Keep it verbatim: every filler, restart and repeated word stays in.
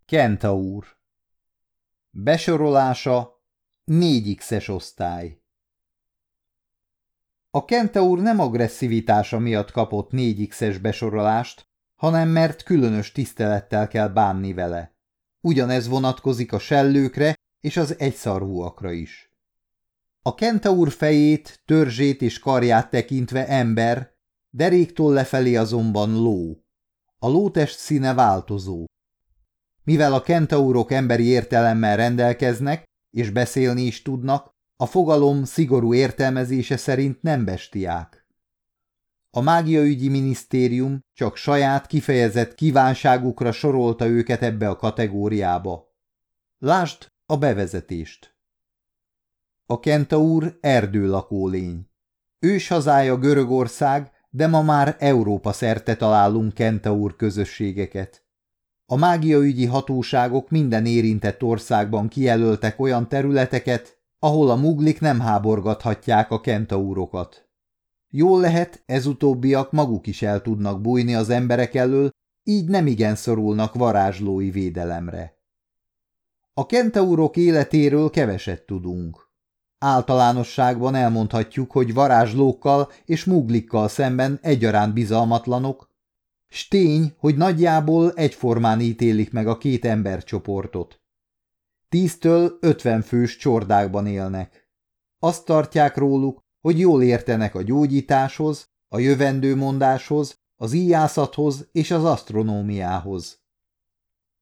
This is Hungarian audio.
Kentaur. Besorolása négy X-es osztály. A Kentaur nem agresszivitása miatt kapott négy X-es besorolást, hanem mert különös tisztelettel kell bánni vele. Ugyanez vonatkozik a sellőkre és az egyszarvúakra is. A Kentaur fejét, törzsét és karját tekintve ember, deréktől lefelé azonban ló. A lótest színe változó. Mivel a kentaurok emberi értelemmel rendelkeznek, és beszélni is tudnak, a fogalom szigorú értelmezése szerint nem bestiák. A mágiaügyi minisztérium csak saját kifejezett kívánságukra sorolta őket ebbe a kategóriába. Lásd a bevezetést. A kentaur erdőlakó lény. Őshazája Görögország, de ma már Európa szerte találunk kentaur közösségeket. A mágiaügyi hatóságok minden érintett országban kijelöltek olyan területeket, ahol a muglik nem háborgathatják a kentaurokat. Jól lehet, ez utóbbiak maguk is el tudnak bújni az emberek elől, így nemigen szorulnak varázslói védelemre. A kentaurok életéről keveset tudunk. Általánosságban elmondhatjuk, hogy varázslókkal és muglikkal szemben egyaránt bizalmatlanok, s tény, hogy nagyjából egyformán ítélik meg a két embercsoportot. Tíztől ötven fős csordákban élnek. Azt tartják róluk, hogy jól értenek a gyógyításhoz, a jövendőmondáshoz, az íjászathoz és az asztronómiához.